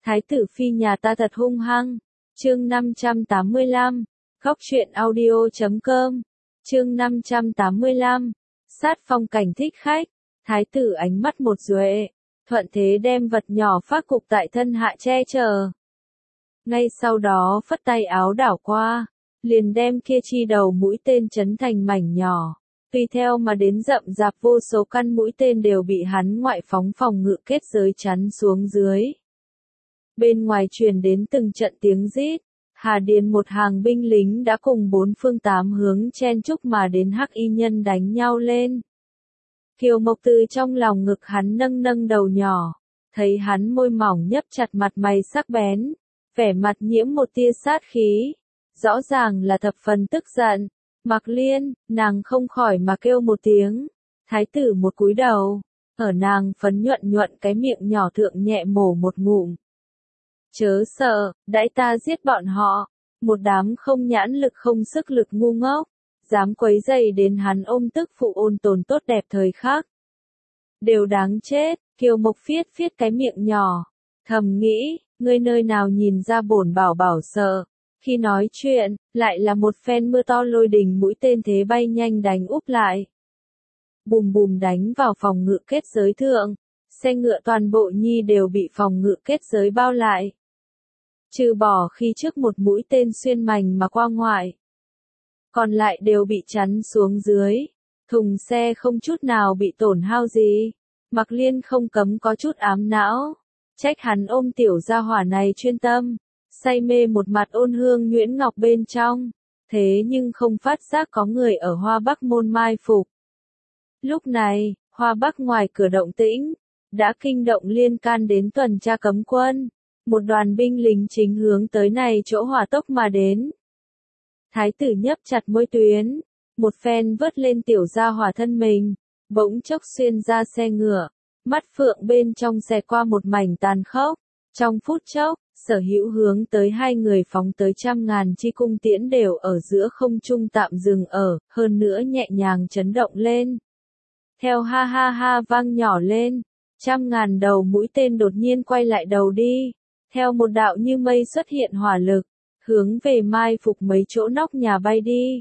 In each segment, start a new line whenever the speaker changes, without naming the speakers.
Thái tử phi nhà ta thật hung hăng. Chương 585. Góc truyện audio.com. Chương 585. Sát phong cảnh thích khách. Thái tử ánh mắt một duệ, thuận thế đem vật nhỏ phát cục tại thân hạ che chở. Ngay sau đó phất tay áo đảo qua, liền đem kia chi đầu mũi tên chấn thành mảnh nhỏ. Tùy theo mà đến rậm rạp vô số căn mũi tên đều bị hắn ngoại phóng phòng ngự kết giới chắn xuống dưới. Bên ngoài truyền đến từng trận tiếng rít, Hà Điền một hàng binh lính đã cùng bốn phương tám hướng chen chúc mà đến hắc y nhân đánh nhau lên. Kiều Mộc từ trong lòng ngực hắn nâng nâng đầu nhỏ, thấy hắn môi mỏng nhấp chặt mặt mày sắc bén, vẻ mặt nhiễm một tia sát khí, rõ ràng là thập phần tức giận. Mặc Liên, nàng không khỏi mà kêu một tiếng. Thái tử một cúi đầu, ở nàng phấn nhuận nhuận cái miệng nhỏ thượng nhẹ mổ một ngụm. Chớ sợ, đãi ta giết bọn họ. Một đám không nhãn lực không sức lực ngu ngốc, dám quấy rầy đến hắn ôm tức phụ ôn tồn tốt đẹp thời khắc. Đều đáng chết. Kiều Mộc phiết phiết cái miệng nhỏ, thầm nghĩ, ngươi nơi nào nhìn ra bổn bảo bảo sợ. Khi nói chuyện, lại là một phen mưa to lôi đình mũi tên thế bay nhanh đánh úp lại. Bùm bùm đánh vào phòng ngự kết giới thượng, xe ngựa toàn bộ nhi đều bị phòng ngự kết giới bao lại. Trừ bỏ khi trước một mũi tên xuyên mảnh mà qua ngoại, còn lại đều bị chắn xuống dưới, thùng xe không chút nào bị tổn hao gì. Mặc Liên không cấm có chút ám não, trách hắn ôm tiểu gia hỏa này chuyên tâm, say mê một mặt ôn hương nhuyễn ngọc bên trong, thế nhưng không phát giác có người ở Hoa Bắc môn mai phục. Lúc này, Hoa Bắc ngoài cửa động tĩnh, đã kinh động liên can đến tuần tra cấm quân, một đoàn binh lính chính hướng tới này chỗ hỏa tốc mà đến. Thái tử nhấp chặt môi tuyến, một phen vớt lên tiểu gia hỏa thân mình, bỗng chốc xuyên ra xe ngựa, mắt phượng bên trong xẹt qua một mảnh tàn khốc. Trong phút chốc, sở hữu hướng tới hai người phóng tới trăm ngàn chi cung tiễn đều ở giữa không trung tạm dừng ở, hơn nữa nhẹ nhàng chấn động lên. Theo ha ha ha vang nhỏ lên, trăm ngàn đầu mũi tên đột nhiên quay lại đầu đi, theo một đạo như mây xuất hiện hỏa lực, hướng về mai phục mấy chỗ nóc nhà bay đi.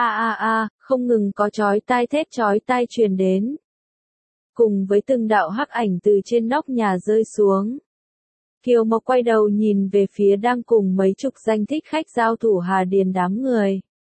Không ngừng có chói tai thét chói tai truyền đến. Cùng với từng đạo hắc ảnh từ trên nóc nhà rơi xuống. Kiều Mộc quay đầu nhìn về phía đang cùng mấy chục danh thích khách giao thủ Hà Điền đám người.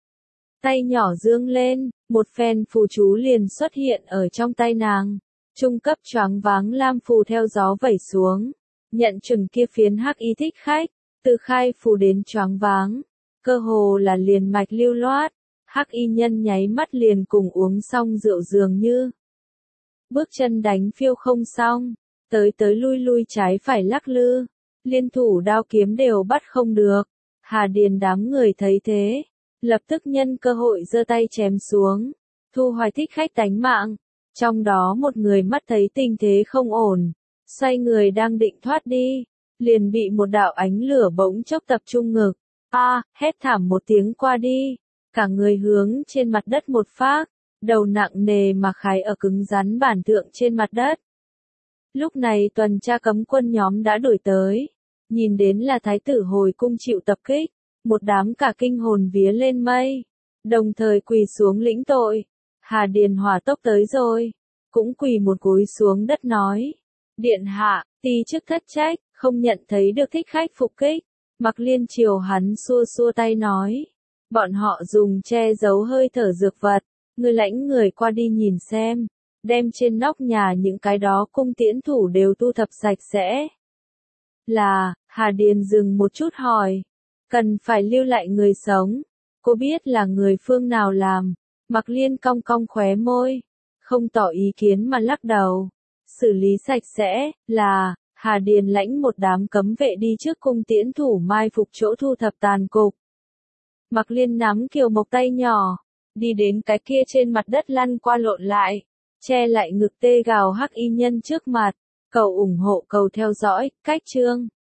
Tay nhỏ dương lên, một phen phù chú liền xuất hiện ở trong tay nàng. Trung cấp choáng váng lam phù theo gió vẩy xuống, nhận chừng kia phiến hắc y thích khách, từ khai phù đến choáng váng, cơ hồ là liền mạch lưu loát, hắc y nhân nháy mắt liền cùng uống xong rượu dường như. Bước chân đánh phiêu không xong, tới lui lui trái phải lắc lư, liên thủ đao kiếm đều bắt không được. Hà Điền đám người thấy thế, lập tức nhân cơ hội giơ tay chém xuống, thu hoài thích khách tánh mạng. Trong đó một người mắt thấy tình thế không ổn, xoay người đang định thoát đi, liền bị một đạo ánh lửa bỗng chốc tập trung ngực. Hét thảm một tiếng qua đi, cả người hướng trên mặt đất một phác, đầu nặng nề mà khái ở cứng rắn bản thượng trên mặt đất. Lúc này tuần tra cấm quân nhóm đã đuổi tới, nhìn đến là thái tử hồi cung chịu tập kích, một đám cả kinh hồn vía lên mây, đồng thời quỳ xuống lĩnh tội. Hà Điền hỏa tốc tới rồi, cũng quỳ một cúi xuống đất nói, điện hạ, ti chức thất trách, không nhận thấy được thích khách phục kích. Mặc Liên chiều hắn xua xua tay nói, bọn họ dùng che giấu hơi thở dược vật, ngươi lãnh người qua đi nhìn xem, đem trên nóc nhà những cái đó cung tiễn thủ đều thu thập sạch sẽ. Là, Hà Điền dừng một chút hỏi, cần phải lưu lại người sống, cô biết là người phương nào làm. Mặc Liên cong cong khóe môi, không tỏ ý kiến mà lắc đầu. Xử lý sạch sẽ, là, Hà Điền lãnh một đám cấm vệ đi trước cung tiễn thủ mai phục chỗ thu thập tàn cục. Mặc Liên nắm Kiều Mộc tay nhỏ, đi đến cái kia trên mặt đất lăn qua lộn lại, che lại ngực tê gào hắc y nhân trước mặt, cầu ủng hộ cầu theo dõi, cách chương.